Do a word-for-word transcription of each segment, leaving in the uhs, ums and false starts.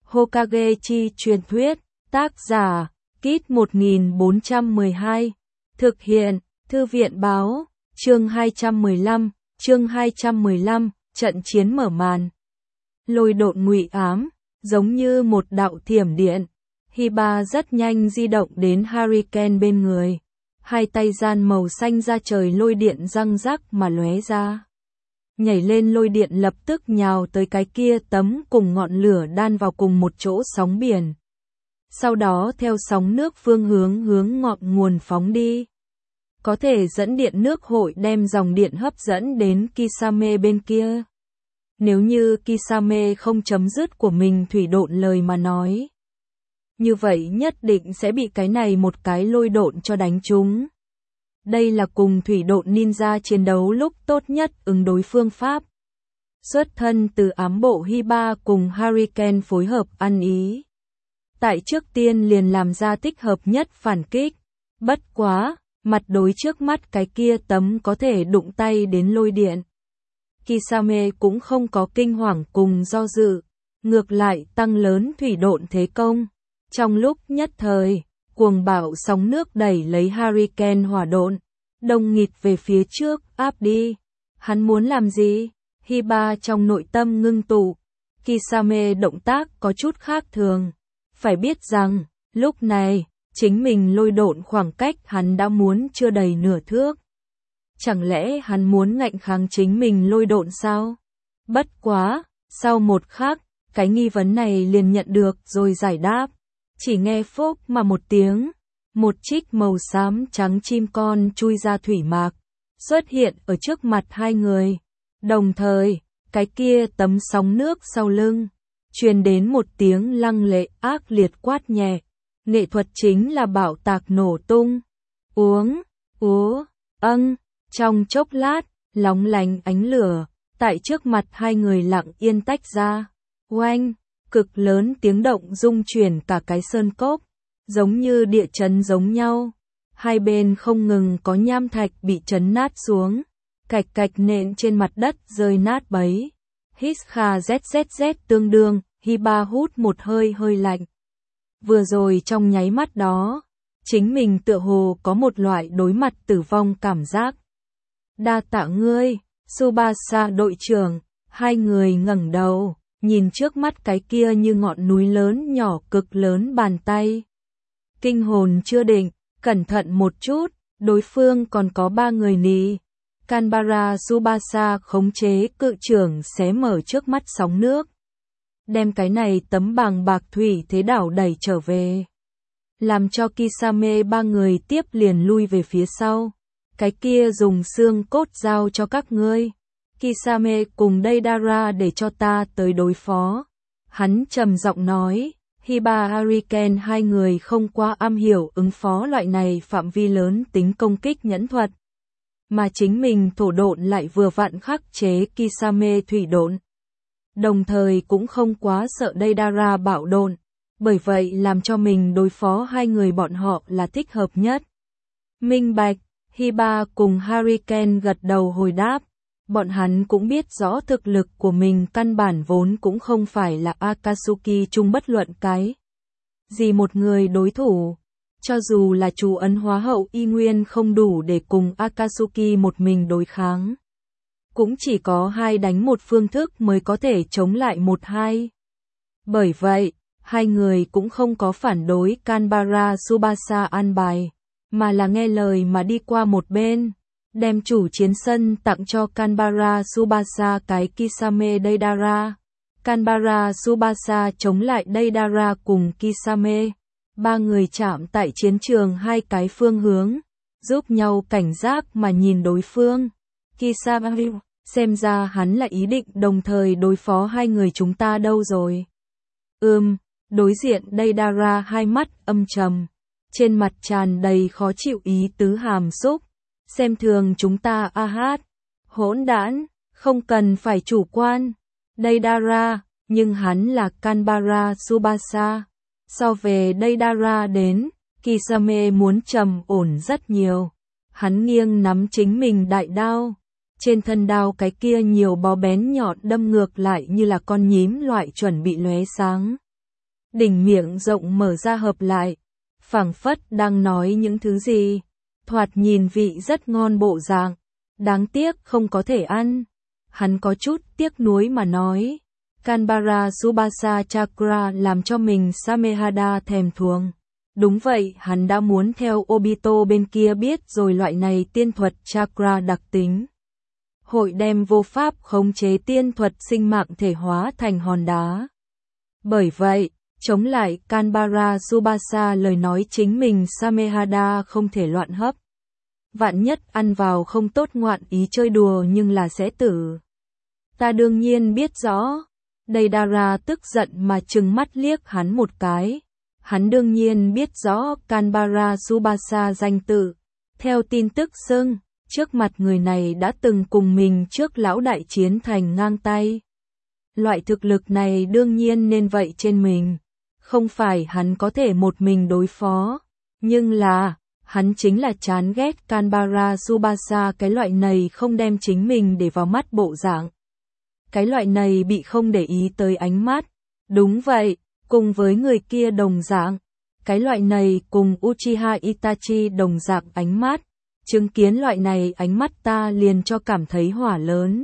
Hokage chi truyền thuyết, tác giả, Kit một nghìn bốn trăm mười hai, thực hiện, Thư viện báo, chương hai trăm mười lăm, chương hai trăm mười lăm, trận chiến mở màn. Lôi độn ngụy ám, giống như một đạo thiểm điện, Hiba rất nhanh di động đến Hurricane bên người, hai tay gian màu xanh ra trời lôi điện răng rắc mà lóe ra. Nhảy lên lôi điện lập tức nhào tới cái kia tấm cùng ngọn lửa đan vào cùng một chỗ sóng biển. Sau đó theo sóng nước phương hướng hướng ngọn nguồn phóng đi. Có thể dẫn điện nước hội đem dòng điện hấp dẫn đến Kisame bên kia. Nếu như Kisame không chấm dứt của mình thủy độn lời mà nói. Như vậy nhất định sẽ bị cái này một cái lôi độn cho đánh trúng. Đây là cùng thủy độn ninja chiến đấu lúc tốt nhất ứng đối phương pháp. Xuất thân từ ám bộ Hiba cùng Hurricane phối hợp ăn ý. Tại trước tiên liền làm ra tích hợp nhất phản kích. Bất quá, mặt đối trước mắt cái kia tấm có thể đụng tay đến lôi điện. Kisame cũng không có kinh hoàng cùng do dự, ngược lại tăng lớn thủy độn thế công. Trong lúc nhất thời, cuồng bạo sóng nước đẩy lấy Hurricane hỏa độn, đông nghịt về phía trước, áp đi. Hắn muốn làm gì? Hiba trong nội tâm ngưng tụ. Kisame động tác có chút khác thường. Phải biết rằng, lúc này, chính mình lôi độn khoảng cách hắn đã muốn chưa đầy nửa thước. Chẳng lẽ hắn muốn ngạnh kháng chính mình lôi độn sao? Bất quá, sau một khắc, cái nghi vấn này liền nhận được rồi giải đáp. Chỉ nghe phốc mà một tiếng, một trích màu xám trắng chim con chui ra thủy mạc, xuất hiện ở trước mặt hai người. Đồng thời, cái kia tấm sóng nước sau lưng, truyền đến một tiếng lăng lệ ác liệt quát nhẹ. Nghệ thuật chính là bạo tạc nổ tung. Uống, úa, âng, trong chốc lát, lóng lánh ánh lửa, tại trước mặt hai người lặng yên tách ra. Oanh, cực lớn tiếng động rung chuyển cả cái sơn cốc, giống như địa chấn giống nhau. Hai bên không ngừng có nham thạch bị chấn nát xuống, cạch cạch nện trên mặt đất rơi nát bấy. Hít kha zzz tương đương, Hiba hút một hơi hơi lạnh. Vừa rồi trong nháy mắt đó, chính mình tựa hồ có một loại đối mặt tử vong cảm giác. Đa tạ ngươi, Tsubasa đội trưởng. Hai người ngẩng đầu, nhìn trước mắt cái kia như ngọn núi lớn nhỏ cực lớn bàn tay. Kinh hồn chưa định, cẩn thận một chút, đối phương còn có ba người nì. Kanbara Tsubasa khống chế cự trưởng xé mở trước mắt sóng nước. Đem cái này tấm bàng bạc thủy thế đảo đẩy trở về. Làm cho Kisame ba người tiếp liền lui về phía sau. Cái kia dùng xương cốt giao cho các ngươi. Kisame cùng Deidara để cho ta tới đối phó. Hắn trầm giọng nói, Hiba Hurricane hai người không quá am hiểu ứng phó loại này phạm vi lớn tính công kích nhẫn thuật. Mà chính mình thổ độn lại vừa vặn khắc chế Kisame thủy độn. Đồng thời cũng không quá sợ Deidara bạo độn, bởi vậy làm cho mình đối phó hai người bọn họ là thích hợp nhất. Minh bạch, Hiba cùng Hurricane gật đầu hồi đáp, bọn hắn cũng biết rõ thực lực của mình căn bản vốn cũng không phải là Akatsuki chung bất luận cái gì một người đối thủ. Cho dù là chú ấn hóa hậu y nguyên không đủ để cùng Akatsuki một mình đối kháng. Cũng chỉ có hai đánh một phương thức mới có thể chống lại một hai. Bởi vậy, hai người cũng không có phản đối Kanbara Tsubasa an bài, mà là nghe lời mà đi qua một bên, đem chủ chiến sân tặng cho Kanbara Tsubasa cái Kisame Deidara. Kanbara Tsubasa chống lại Deidara cùng Kisame, ba người chạm tại chiến trường hai cái phương hướng, giúp nhau cảnh giác mà nhìn đối phương. Kisame, xem ra hắn là ý định đồng thời đối phó hai người chúng ta đâu rồi. Ừm, đối diện Deidara hai mắt âm trầm, trên mặt tràn đầy khó chịu ý tứ hàm xúc. Xem thường chúng ta a hát, hỗn đản, không cần phải chủ quan. Deidara, nhưng hắn là Kanbara Tsubasa. So về Deidara đến, Kisame muốn trầm ổn rất nhiều. Hắn nghiêng nắm chính mình đại đao. Trên thân đao cái kia nhiều bó bén nhọn đâm ngược lại như là con nhím loại chuẩn bị lóe sáng. đỉnh miệng rộng mở ra hợp lại, phảng phất đang nói những thứ gì, thoạt nhìn vị rất ngon bộ dạng, đáng tiếc không có thể ăn. Hắn có chút tiếc nuối mà nói, Kanbara Subasa Chakra làm cho mình Samehada thèm thuồng. Đúng vậy, hắn đã muốn theo Obito bên kia biết rồi loại này tiên thuật Chakra đặc tính. Hội đem vô pháp khống chế tiên thuật sinh mạng thể hóa thành hòn đá. Bởi vậy, chống lại Kanbara Subasa lời nói chính mình Samehada không thể loạn hấp. Vạn nhất ăn vào không tốt ngoạn ý chơi đùa nhưng là sẽ tử. Ta đương nhiên biết rõ. Deidara tức giận mà trừng mắt liếc hắn một cái. Hắn đương nhiên biết rõ Kanbara Subasa danh tự. Theo tin tức xưng, trước mặt người này đã từng cùng mình trước lão đại chiến thành ngang tay. Loại thực lực này đương nhiên nên vậy trên mình. Không phải hắn có thể một mình đối phó. Nhưng là, hắn chính là chán ghét Kanbara Subasa cái loại này không đem chính mình để vào mắt bộ dạng. Cái loại này bị không để ý tới ánh mắt. Đúng vậy, cùng với người kia đồng dạng. Cái loại này cùng Uchiha Itachi đồng dạng ánh mắt. Chứng kiến loại này ánh mắt ta liền cho cảm thấy hỏa lớn.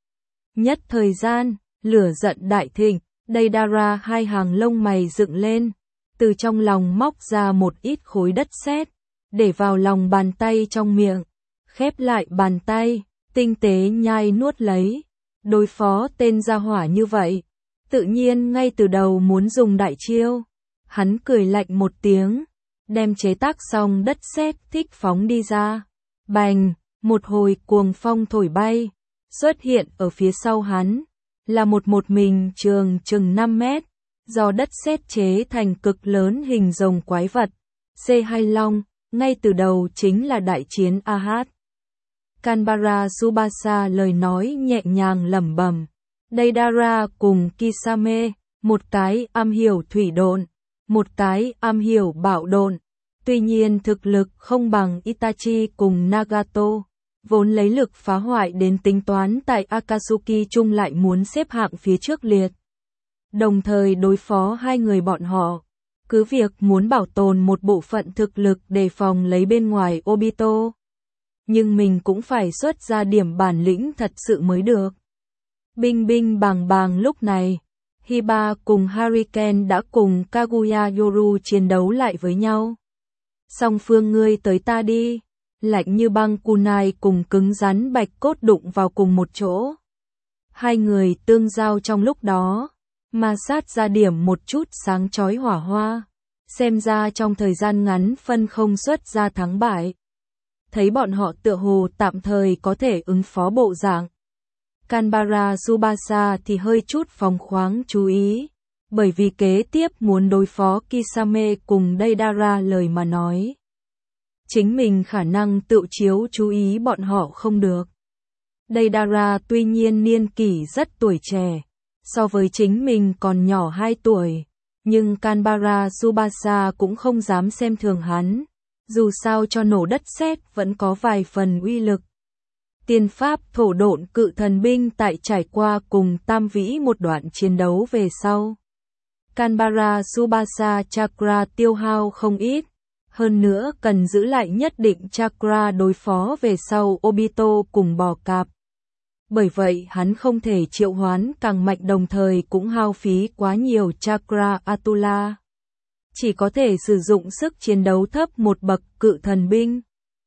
Nhất thời gian, lửa giận đại thịnh, Deidara hai hàng lông mày dựng lên. Từ trong lòng móc ra một ít khối đất sét, để vào lòng bàn tay trong miệng. Khép lại bàn tay, tinh tế nhai nuốt lấy. Đối phó tên gia hỏa như vậy, tự nhiên ngay từ đầu muốn dùng đại chiêu. Hắn cười lạnh một tiếng, đem chế tác xong đất sét thích phóng đi ra. Bành, một hồi cuồng phong thổi bay, xuất hiện ở phía sau hắn, là một một mình trường chừng năm mét, do đất sét chế thành cực lớn hình rồng quái vật. C hai Long, ngay từ đầu chính là đại chiến a hát. Kanbara Subasa lời nói nhẹ nhàng lẩm bẩm. Deidara cùng Kisame, một cái am hiểu thủy độn, một cái am hiểu bạo độn. Tuy nhiên thực lực không bằng Itachi cùng Nagato, vốn lấy lực phá hoại đến tính toán tại Akatsuki chung lại muốn xếp hạng phía trước liệt. Đồng thời đối phó hai người bọn họ, cứ việc muốn bảo tồn một bộ phận thực lực đề phòng lấy bên ngoài Obito. Nhưng mình cũng phải xuất ra điểm bản lĩnh thật sự mới được. Binh binh bàng bàng lúc này, Hiba cùng Hurricane đã cùng Kaguya Yoru chiến đấu lại với nhau. Song phương ngươi tới ta đi, lạnh như băng kunai cùng cứng rắn bạch cốt đụng vào cùng một chỗ. Hai người tương giao trong lúc đó, mà sát ra điểm một chút sáng chói hỏa hoa. Xem ra trong thời gian ngắn phân không xuất ra thắng bại. Thấy bọn họ tựa hồ tạm thời có thể ứng phó bộ dạng. Kanbara Subasa thì hơi chút phóng khoáng chú ý, bởi vì kế tiếp muốn đối phó Kisame cùng Deidara lời mà nói. Chính mình khả năng tự chiếu chú ý bọn họ không được. Deidara tuy nhiên niên kỷ rất tuổi trẻ, so với chính mình còn nhỏ hai tuổi, nhưng Kanbara Subasa cũng không dám xem thường hắn. Dù sao cho nổ đất sét vẫn có vài phần uy lực. Tiên pháp thổ độn cự thần binh tại trải qua cùng Tam Vĩ một đoạn chiến đấu về sau. Kanbara Subasa Chakra tiêu hao không ít, hơn nữa cần giữ lại nhất định Chakra đối phó về sau Obito cùng bò cạp. Bởi vậy hắn không thể triệu hoán càng mạnh đồng thời cũng hao phí quá nhiều Chakra Atula. Chỉ có thể sử dụng sức chiến đấu thấp một bậc cự thần binh.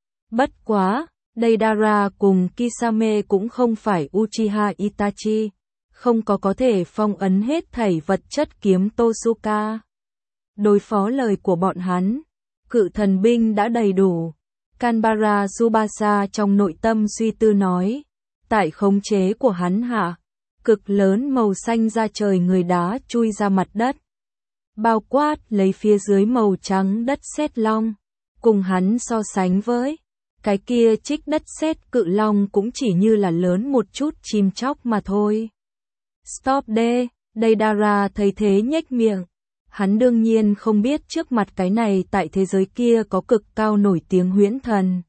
Bất quá, Deidara cùng Kisame cũng không phải Uchiha Itachi, không có có thể phong ấn hết thảy vật chất kiếm Tosuka. Đối phó lời của bọn hắn, cự thần binh đã đầy đủ. Kanbara Subasa trong nội tâm suy tư nói, tại khống chế của hắn hạ, cực lớn màu xanh ra trời người đá chui ra mặt đất. Bao quát lấy phía dưới màu trắng đất sét long, cùng hắn so sánh với cái kia trích đất sét cự long cũng chỉ như là lớn một chút chim chóc mà thôi. Stop đê, Deidara thấy thế nhếch miệng. Hắn đương nhiên không biết trước mặt cái này tại thế giới kia có cực cao nổi tiếng huyễn thần.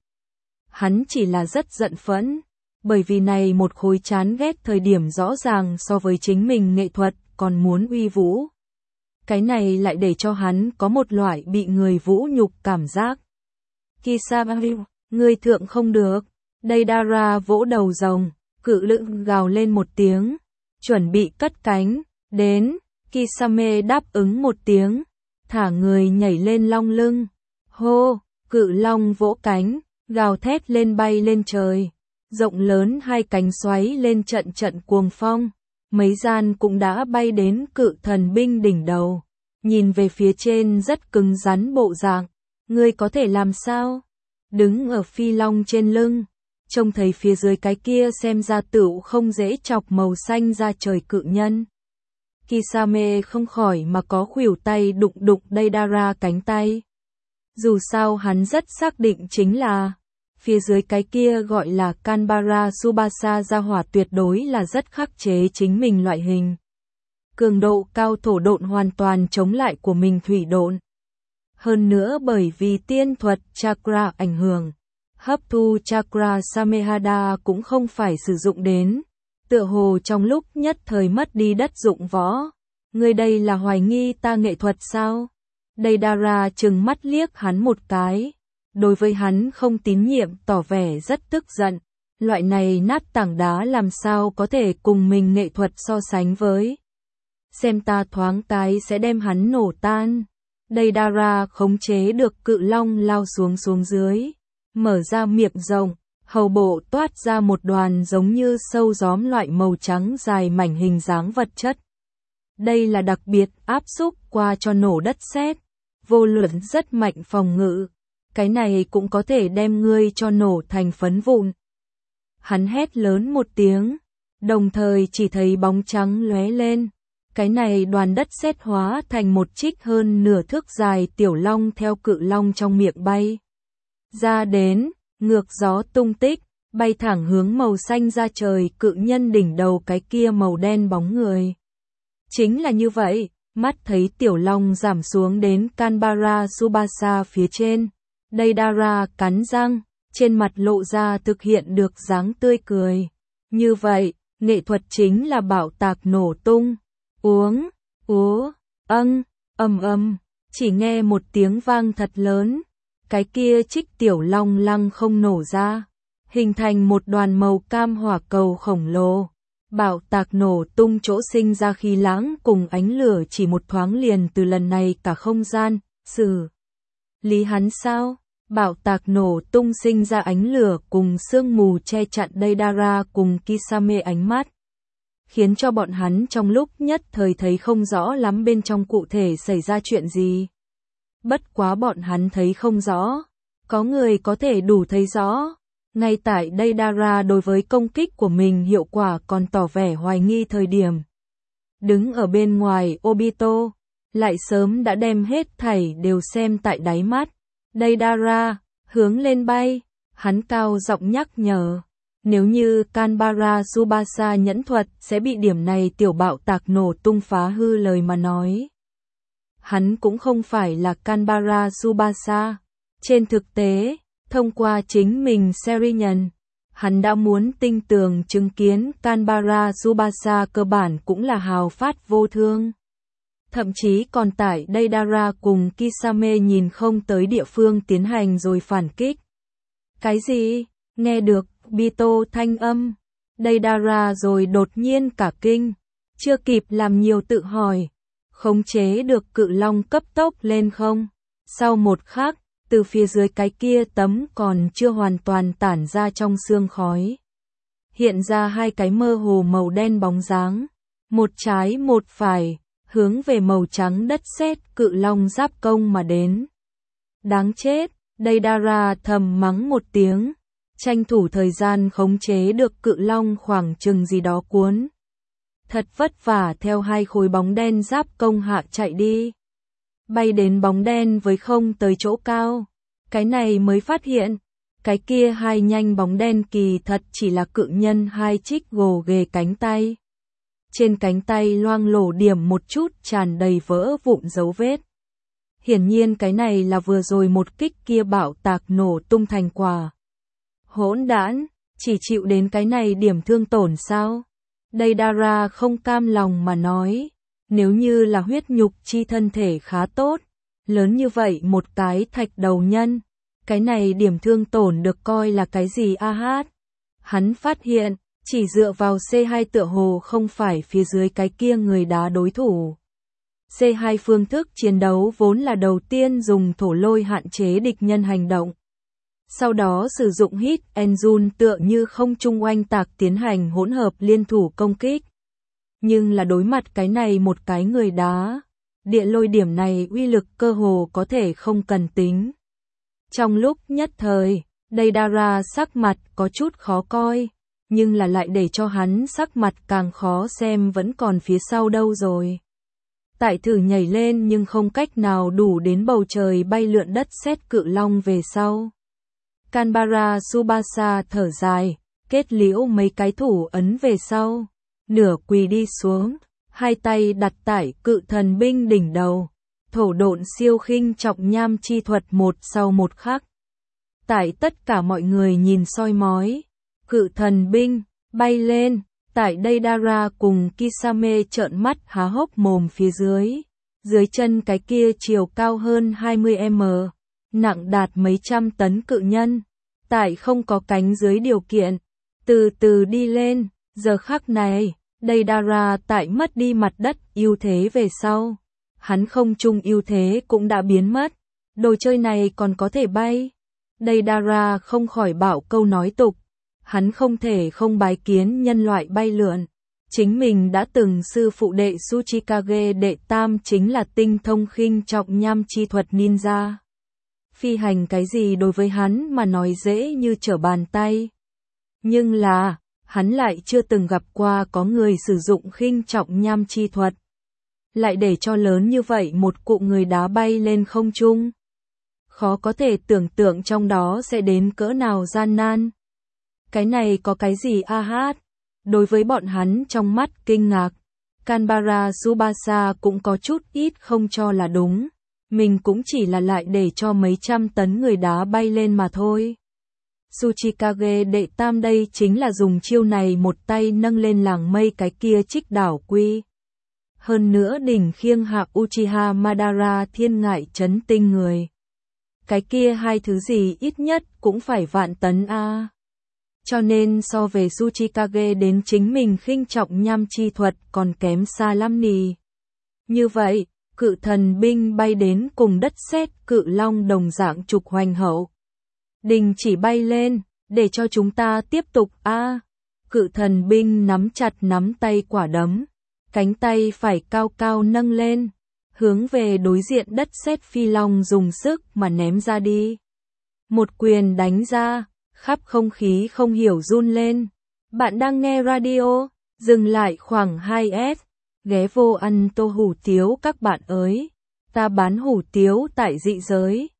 Hắn chỉ là rất giận phẫn, bởi vì này một khối chán ghét thời điểm rõ ràng so với chính mình nghệ thuật còn muốn uy vũ. Cái này lại để cho hắn có một loại bị người vũ nhục cảm giác. Kisame, ngươi thượng không được. Deidara vỗ đầu rồng, cự lưng gào lên một tiếng, chuẩn bị cất cánh, đến, Kisame đáp ứng một tiếng, thả người nhảy lên long lưng. Hô, cự long vỗ cánh, gào thét lên bay lên trời, rộng lớn hai cánh xoáy lên trận trận cuồng phong, mấy gian cũng đã bay đến cự thần binh đỉnh đầu, nhìn về phía trên rất cứng rắn bộ dạng, ngươi có thể làm sao? Đứng ở phi long trên lưng, trông thấy phía dưới cái kia xem ra tựu không dễ chọc màu xanh ra trời cự nhân. Kisame không khỏi mà có khuỷu tay đụng đụng Deidara cánh tay. Dù sao hắn rất xác định chính là, phía dưới cái kia gọi là Kanbara Tsubasa gia hỏa tuyệt đối là rất khắc chế chính mình loại hình. Cường độ cao thổ độn hoàn toàn chống lại của mình thủy độn. Hơn nữa bởi vì tiên thuật chakra ảnh hưởng, hấp thu chakra Samehada cũng không phải sử dụng đến, tựa hồ trong lúc nhất thời mất đi đất dụng võ. Người đây là hoài nghi ta nghệ thuật sao? Deidara trừng mắt liếc hắn một cái, đối với hắn không tín nhiệm tỏ vẻ rất tức giận, loại này nát tảng đá làm sao có thể cùng mình nghệ thuật so sánh với. Xem ta thoáng cái sẽ đem hắn nổ tan. Deidara khống chế được cự long lao xuống xuống dưới, mở ra miệng rộng, hầu bộ toát ra một đoàn giống như sâu gióm loại màu trắng dài mảnh hình dáng vật chất. Đây là đặc biệt áp xúc qua cho nổ đất sét, vô luận rất mạnh phòng ngự, cái này cũng có thể đem ngươi cho nổ thành phấn vụn. Hắn hét lớn một tiếng, đồng thời chỉ thấy bóng trắng lóe lên. Cái này đoàn đất sét hóa thành một trích hơn nửa thước dài tiểu long theo cự long trong miệng bay ra đến, ngược gió tung tích, bay thẳng hướng màu xanh ra trời cự nhân đỉnh đầu cái kia màu đen bóng người. Chính là như vậy, mắt thấy tiểu long giảm xuống đến Kanbara Tsubasa phía trên, Deidara cắn răng, trên mặt lộ ra thực hiện được dáng tươi cười. Như vậy, nghệ thuật chính là bạo tạc nổ tung. Uống, úa, âng, ầm ầm, chỉ nghe một tiếng vang thật lớn, cái kia trích tiểu long lăng không nổ ra, hình thành một đoàn màu cam hỏa cầu khổng lồ. Bạo tạc nổ tung chỗ sinh ra khí lãng cùng ánh lửa chỉ một thoáng liền từ lần này cả không gian, xử lý hắn sao? Bạo tạc nổ tung sinh ra ánh lửa cùng sương mù che chặn Deidara cùng Kisame ánh mắt, khiến cho bọn hắn trong lúc nhất thời thấy không rõ lắm bên trong cụ thể xảy ra chuyện gì. Bất quá bọn hắn thấy không rõ, có người có thể đủ thấy rõ. Ngay tại Deidara đối với công kích của mình hiệu quả còn tỏ vẻ hoài nghi thời điểm. Đứng ở bên ngoài Obito, lại sớm đã đem hết thảy đều xem tại đáy mắt. Deidara, hướng lên bay, hắn cao giọng nhắc nhở. Nếu như Kanbara Tsubasa nhẫn thuật sẽ bị điểm này tiểu bạo tạc nổ tung phá hư lời mà nói. Hắn cũng không phải là Kanbara Tsubasa. Trên thực tế, thông qua chính mình Serinhân, hắn đã muốn tinh tường chứng kiến Kanbara Tsubasa cơ bản cũng là hào phát vô thương. Thậm chí còn tại Deidara cùng Kisame nhìn không tới địa phương tiến hành rồi phản kích. Cái gì? Nghe được Obito thanh âm, Deidara rồi đột nhiên cả kinh, chưa kịp làm nhiều tự hỏi, khống chế được cự long cấp tốc lên không. Sau một khắc, từ phía dưới cái kia tấm còn chưa hoàn toàn tản ra trong sương khói, hiện ra hai cái mơ hồ màu đen bóng dáng, một trái một phải, hướng về màu trắng đất sét cự long giáp công mà đến. Đáng chết, Deidara thầm mắng một tiếng, tranh thủ thời gian khống chế được cự long khoảng chừng gì đó cuốn. Thật vất vả theo hai khối bóng đen giáp công hạ chạy đi. Bay đến bóng đen với không tới chỗ cao. Cái này mới phát hiện, cái kia hai nhanh bóng đen kỳ thật chỉ là cự nhân hai trích gồ ghề cánh tay. Trên cánh tay loang lổ điểm một chút tràn đầy vỡ vụn dấu vết. Hiển nhiên cái này là vừa rồi một kích kia bạo tạc nổ tung thành quả. Hỗn đản, chỉ chịu đến cái này điểm thương tổn sao? Deidara không cam lòng mà nói. Nếu như là huyết nhục chi thân thể khá tốt, lớn như vậy một cái thạch đầu nhân, cái này điểm thương tổn được coi là cái gì a hát. Hắn phát hiện, chỉ dựa vào xê hai tựa hồ không phải phía dưới cái kia người đá đối thủ. xê hai phương thức chiến đấu vốn là đầu tiên dùng thổ lôi hạn chế địch nhân hành động. Sau đó sử dụng hit and run tựa như không trung oanh tạc tiến hành hỗn hợp liên thủ công kích. Nhưng là đối mặt cái này một cái người đá, địa lôi điểm này uy lực cơ hồ có thể không cần tính. Trong lúc nhất thời, Deidara sắc mặt có chút khó coi, nhưng là lại để cho hắn sắc mặt càng khó xem vẫn còn phía sau đâu rồi. Tại thử nhảy lên nhưng không cách nào đủ đến bầu trời bay lượn đất sét cự long về sau. Canberra Tsubasa thở dài, kết liễu mấy cái thủ ấn về sau, nửa quỳ đi xuống, hai tay đặt tại cự thần binh đỉnh đầu, thổ độn siêu khinh trọng nham chi thuật một sau một khắc. Tại tất cả mọi người nhìn soi mói, cự thần binh bay lên, tại Deidara cùng Kisame trợn mắt há hốc mồm phía dưới, dưới chân cái kia chiều cao hơn hai mươi mét, nặng đạt mấy trăm tấn cự nhân, tại không có cánh dưới điều kiện, từ từ đi lên, giờ khắc này, Deidara tại mất đi mặt đất ưu thế về sau, hắn không trung ưu thế cũng đã biến mất, đồ chơi này còn có thể bay. Deidara không khỏi bảo câu nói tục, hắn không thể không bái kiến nhân loại bay lượn. Chính mình đã từng sư phụ đệ Tsuchikage đệ tam chính là tinh thông khinh trọng nham chi thuật ninja. Phi hành cái gì đối với hắn mà nói dễ như trở bàn tay. Nhưng là, hắn lại chưa từng gặp qua có người sử dụng khinh trọng nham chi thuật. Lại để cho lớn như vậy một cụm người đá bay lên không trung. Khó có thể tưởng tượng trong đó sẽ đến cỡ nào gian nan. Cái này có cái gì a hát? Đối với bọn hắn trong mắt kinh ngạc, Canberra Tsubasa cũng có chút ít không cho là đúng. Mình cũng chỉ là lại để cho mấy trăm tấn người đá bay lên mà thôi. Tsuchikage đệ tam đây chính là dùng chiêu này một tay nâng lên làng mây cái kia trích đảo quy. Hơn nữa đỉnh khiêng hạ Uchiha Madara thiên ngại chấn tinh người. Cái kia hai thứ gì ít nhất cũng phải vạn tấn a. Cho nên so về Tsuchikage đến chính mình khinh trọng nham chi thuật còn kém xa lắm nì. Như vậy, cự thần binh bay đến cùng đất sét cự long đồng dạng trục hoành hậu. Đình chỉ bay lên, để cho chúng ta tiếp tục a. À, cự thần binh nắm chặt nắm tay quả đấm, cánh tay phải cao cao nâng lên, hướng về đối diện đất sét phi long dùng sức mà ném ra đi. Một quyền đánh ra, khắp không khí không hiểu run lên. Bạn đang nghe radio, dừng lại khoảng hai S, ghé vô ăn tô hủ tiếu các bạn ơi. Ta bán hủ tiếu tại dị giới.